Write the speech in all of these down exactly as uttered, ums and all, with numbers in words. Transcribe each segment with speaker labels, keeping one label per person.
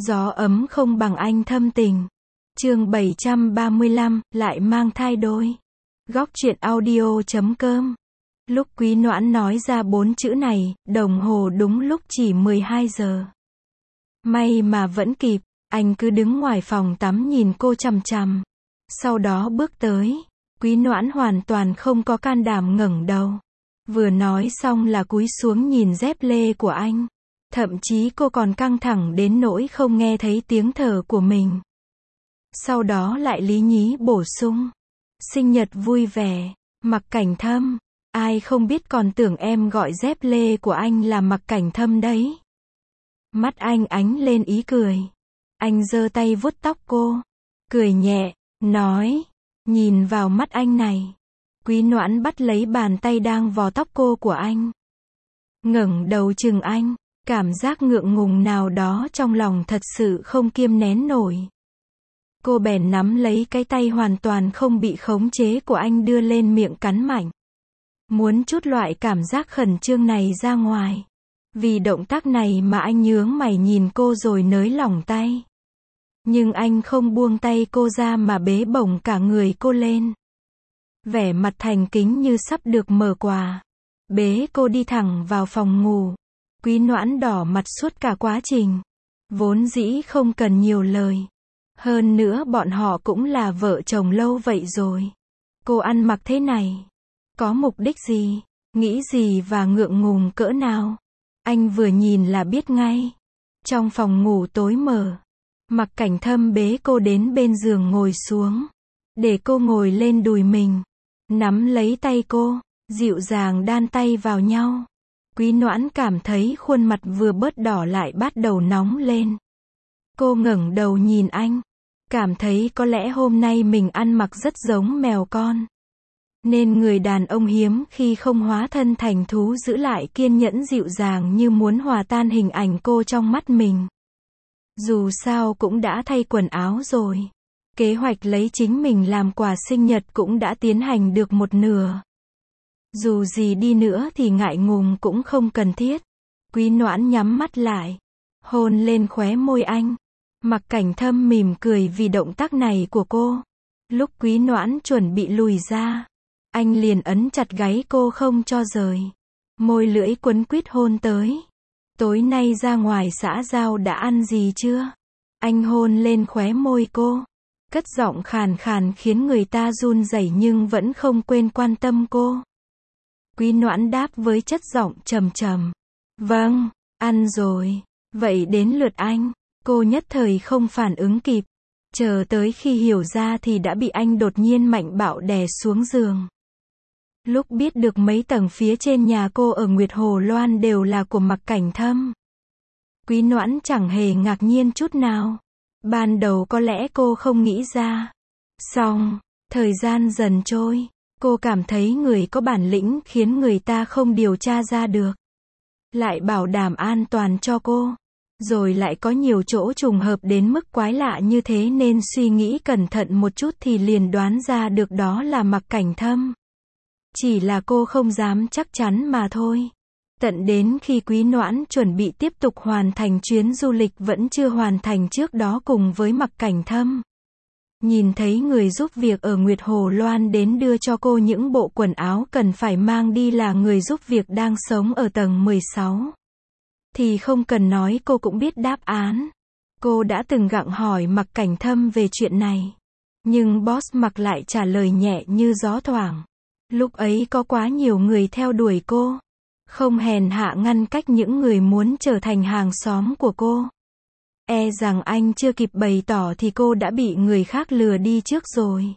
Speaker 1: Gió ấm không bằng anh thâm tình. Chương bảy trăm ba mươi lăm, lại mang thai đôi. Góc truyện audio chấm com. Lúc Quý Noãn nói ra bốn chữ này, đồng hồ đúng lúc chỉ mười hai giờ. May mà vẫn kịp, anh cứ đứng ngoài phòng tắm nhìn cô chằm chằm. Sau đó bước tới, Quý Noãn hoàn toàn không có can đảm ngẩng đầu. Vừa nói xong là cúi xuống nhìn dép lê của anh. Thậm chí cô còn căng thẳng đến nỗi không nghe thấy tiếng thở của mình. Sau đó lại lý nhí bổ sung. Sinh nhật vui vẻ, Mặc Cảnh Thâm. Ai không biết còn tưởng em gọi dép lê của anh là Mặc Cảnh Thâm đấy. Mắt anh ánh lên ý cười. Anh giơ tay vuốt tóc cô. Cười nhẹ, nói. Nhìn vào mắt anh này. Quý Noãn bắt lấy bàn tay đang vò tóc cô của anh. Ngẩng đầu chừng anh. Cảm giác ngượng ngùng nào đó trong lòng thật sự không kiêm nén nổi. Cô bèn nắm lấy cái tay hoàn toàn không bị khống chế của anh đưa lên miệng cắn mạnh. Muốn trút loại cảm giác khẩn trương này ra ngoài. Vì động tác này mà anh nhướng mày nhìn cô rồi nới lỏng tay. Nhưng anh không buông tay cô ra mà bế bổng cả người cô lên. Vẻ mặt thành kính như sắp được mở quà. Bế cô đi thẳng vào phòng ngủ. Quý Noãn đỏ mặt suốt cả quá trình. Vốn dĩ không cần nhiều lời. Hơn nữa bọn họ cũng là vợ chồng lâu vậy rồi. Cô ăn mặc thế này. Có mục đích gì? Nghĩ gì và ngượng ngùng cỡ nào? Anh vừa nhìn là biết ngay. Trong phòng ngủ tối mờ. Mặc Cảnh Thâm bế cô đến bên giường ngồi xuống. Để cô ngồi lên đùi mình. Nắm lấy tay cô. Dịu dàng đan tay vào nhau. Quý Noãn cảm thấy khuôn mặt vừa bớt đỏ lại bắt đầu nóng lên. Cô ngẩng đầu nhìn anh. Cảm thấy có lẽ hôm nay mình ăn mặc rất giống mèo con. Nên người đàn ông hiếm khi không hóa thân thành thú giữ lại kiên nhẫn dịu dàng như muốn hòa tan hình ảnh cô trong mắt mình. Dù sao cũng đã thay quần áo rồi. Kế hoạch lấy chính mình làm quà sinh nhật cũng đã tiến hành được một nửa. Dù gì đi nữa thì ngại ngùng cũng không cần thiết. Quý Noãn nhắm mắt lại. Hôn lên khóe môi anh. Mặc Cảnh Thâm mỉm cười vì động tác này của cô. Lúc Quý Noãn chuẩn bị lùi ra. Anh liền ấn chặt gáy cô không cho rời. Môi lưỡi quấn quýt hôn tới. Tối nay ra ngoài xã giao đã ăn gì chưa? Anh hôn lên khóe môi cô. Cất giọng khàn khàn khiến người ta run rẩy nhưng vẫn không quên quan tâm cô. Quý Noãn đáp với chất giọng trầm trầm. Vâng, ăn rồi. Vậy đến lượt anh. Cô nhất thời không phản ứng kịp. Chờ tới khi hiểu ra thì đã bị anh đột nhiên mạnh bạo đè xuống giường. Lúc biết được mấy tầng phía trên nhà cô ở Nguyệt Hồ Loan đều là của Mặc Cảnh Thâm. Quý Noãn chẳng hề ngạc nhiên chút nào. Ban đầu có lẽ cô không nghĩ ra. Xong, thời gian dần trôi. Cô cảm thấy người có bản lĩnh khiến người ta không điều tra ra được. Lại bảo đảm an toàn cho cô. Rồi lại có nhiều chỗ trùng hợp đến mức quái lạ như thế nên suy nghĩ cẩn thận một chút thì liền đoán ra được đó là Mặc Cảnh Thâm. Chỉ là cô không dám chắc chắn mà thôi. Tận đến khi Quý Noãn chuẩn bị tiếp tục hoàn thành chuyến du lịch vẫn chưa hoàn thành trước đó cùng với Mặc Cảnh Thâm. Nhìn thấy người giúp việc ở Nguyệt Hồ Loan đến đưa cho cô những bộ quần áo cần phải mang đi là người giúp việc đang sống ở tầng mười sáu. Thì không cần nói cô cũng biết đáp án. Cô đã từng gặng hỏi Mặc Cảnh Thâm về chuyện này. Nhưng boss Mặc lại trả lời nhẹ như gió thoảng. Lúc ấy có quá nhiều người theo đuổi cô. Không hèn hạ ngăn cách những người muốn trở thành hàng xóm của cô. E rằng anh chưa kịp bày tỏ thì cô đã bị người khác lừa đi trước rồi.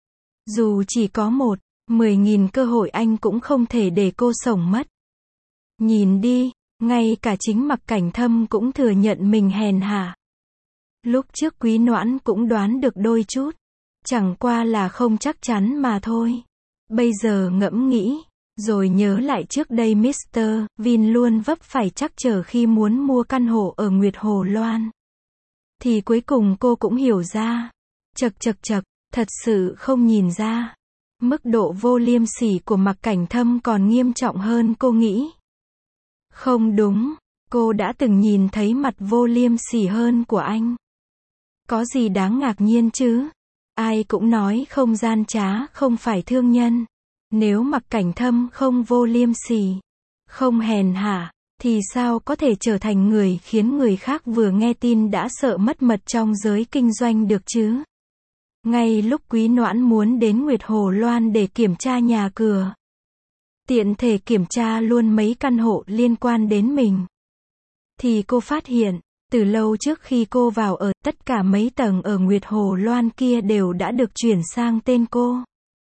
Speaker 1: Dù chỉ có một, mười nghìn cơ hội anh cũng không thể để cô sống mất. Nhìn đi, ngay cả chính Mặc Cảnh Thâm cũng thừa nhận mình hèn hạ. Lúc trước Quý Noãn cũng đoán được đôi chút. Chẳng qua là không chắc chắn mà thôi. Bây giờ ngẫm nghĩ, rồi nhớ lại trước đây mít tơ Vin luôn vấp phải trắc trở khi muốn mua căn hộ ở Nguyệt Hồ Loan. Thì cuối cùng cô cũng hiểu ra. Chật chật chật, thật sự không nhìn ra. Mức độ vô liêm sỉ của Mặc Cảnh Thâm còn nghiêm trọng hơn cô nghĩ. Không đúng, Cô đã từng nhìn thấy mặt vô liêm sỉ hơn của anh. Có gì đáng ngạc nhiên chứ? Ai cũng nói không gian trá, không phải thương nhân. Nếu Mặc Cảnh Thâm không vô liêm sỉ, không hèn hạ, thì sao có thể trở thành người khiến người khác vừa nghe tin đã sợ mất mật trong giới kinh doanh được chứ? Ngay lúc Quý Noãn muốn đến Nguyệt Hồ Loan để kiểm tra nhà cửa, tiện thể kiểm tra luôn mấy căn hộ liên quan đến mình, thì cô phát hiện, từ lâu trước khi cô vào ở, tất cả mấy tầng ở Nguyệt Hồ Loan kia đều đã được chuyển sang tên cô.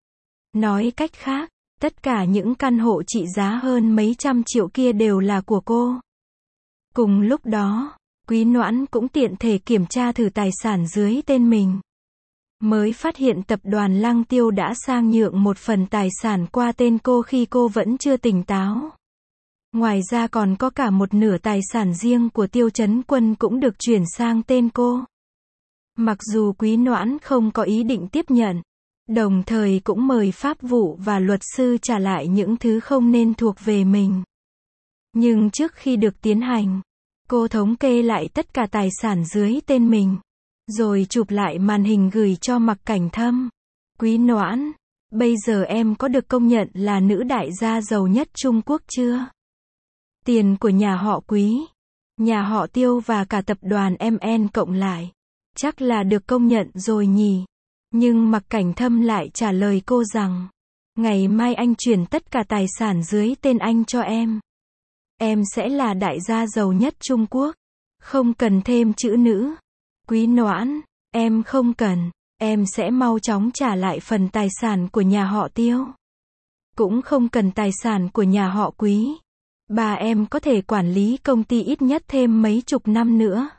Speaker 1: Nói cách khác, tất cả những căn hộ trị giá hơn mấy trăm triệu kia đều là của cô. Cùng lúc đó, Quý Noãn cũng tiện thể kiểm tra thử tài sản dưới tên mình. Mới phát hiện tập đoàn Lăng Tiêu đã sang nhượng một phần tài sản qua tên cô khi cô vẫn chưa tỉnh táo. Ngoài ra còn có cả một nửa tài sản riêng của Tiêu Chấn Quân cũng được chuyển sang tên cô. Mặc dù Quý Noãn không có ý định tiếp nhận, đồng thời cũng mời pháp vụ và luật sư trả lại những thứ không nên thuộc về mình. Nhưng trước khi được tiến hành, cô thống kê lại tất cả tài sản dưới tên mình, rồi chụp lại màn hình gửi cho Mặc Cảnh Thâm. Quý Noãn, bây giờ em có được công nhận là nữ đại gia giàu nhất Trung Quốc chưa? Tiền của nhà họ Quý, nhà họ Tiêu và cả tập đoàn em en cộng lại, chắc là được công nhận rồi nhỉ? Nhưng Mặc Cảnh Thâm lại trả lời cô rằng, ngày mai anh chuyển tất cả tài sản dưới tên anh cho em. Em sẽ là đại gia giàu nhất Trung Quốc. Không cần thêm chữ nữ. Quý Noãn, em không cần, em sẽ mau chóng trả lại phần tài sản của nhà họ Tiêu. Cũng không cần tài sản của nhà họ Quý. Bà em có thể quản lý công ty ít nhất thêm mấy chục năm nữa.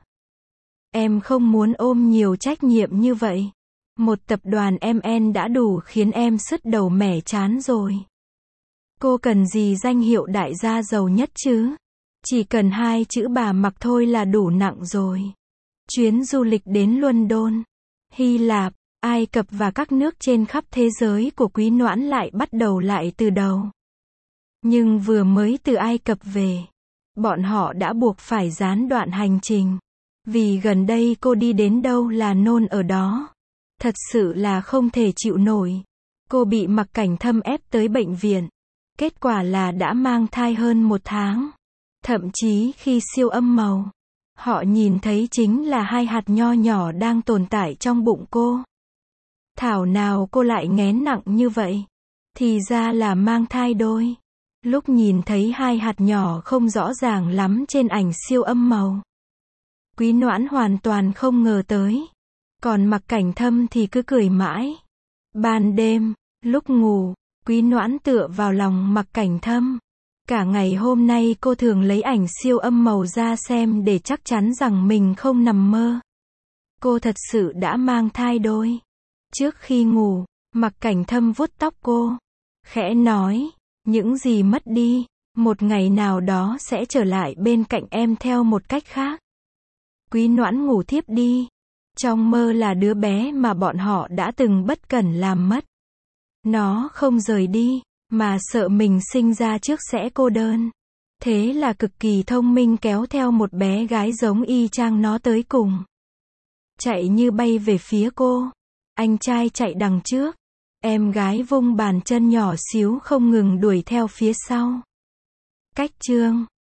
Speaker 1: Em không muốn ôm nhiều trách nhiệm như vậy. Một tập đoàn em en đã đủ khiến em sứt đầu mẻ chán rồi. Cô cần gì danh hiệu đại gia giàu nhất chứ? Chỉ cần hai chữ bà Mặc thôi là đủ nặng rồi. Chuyến du lịch đến London, Hy Lạp, Ai Cập và các nước trên khắp thế giới của Quý Noãn lại bắt đầu lại từ đầu. Nhưng vừa mới từ Ai Cập về, bọn họ đã buộc phải gián đoạn hành trình. Vì gần đây cô đi đến đâu là nôn ở đó. Thật sự là không thể chịu nổi. Cô bị Mặc Cảnh Thâm ép tới bệnh viện. Kết quả là đã mang thai hơn một tháng. Thậm chí khi siêu âm màu, họ nhìn thấy chính là hai hạt nho nhỏ đang tồn tại trong bụng cô. Thảo nào cô lại nghén nặng như vậy? Thì ra là mang thai đôi. Lúc nhìn thấy hai hạt nhỏ không rõ ràng lắm trên ảnh siêu âm màu, Quý Noãn hoàn toàn không ngờ tới. Còn Mặc Cảnh Thâm thì cứ cười mãi. Ban đêm, lúc ngủ, Quý Noãn tựa vào lòng Mặc Cảnh Thâm. Cả ngày hôm nay cô thường lấy ảnh siêu âm màu ra xem để chắc chắn rằng mình không nằm mơ. Cô thật sự đã mang thai đôi. Trước khi ngủ, Mặc Cảnh Thâm vuốt tóc cô, khẽ nói, những gì mất đi, một ngày nào đó sẽ trở lại bên cạnh em theo một cách khác. Quý Noãn ngủ thiếp đi. Trong mơ là đứa bé mà bọn họ đã từng bất cẩn làm mất. Nó không rời đi, mà sợ mình sinh ra trước sẽ cô đơn. Thế là cực kỳ thông minh kéo theo một bé gái giống y chang nó tới cùng. Chạy như bay về phía cô. Anh trai chạy đằng trước. Em gái vung bàn chân nhỏ xíu không ngừng đuổi theo phía sau. Cách chương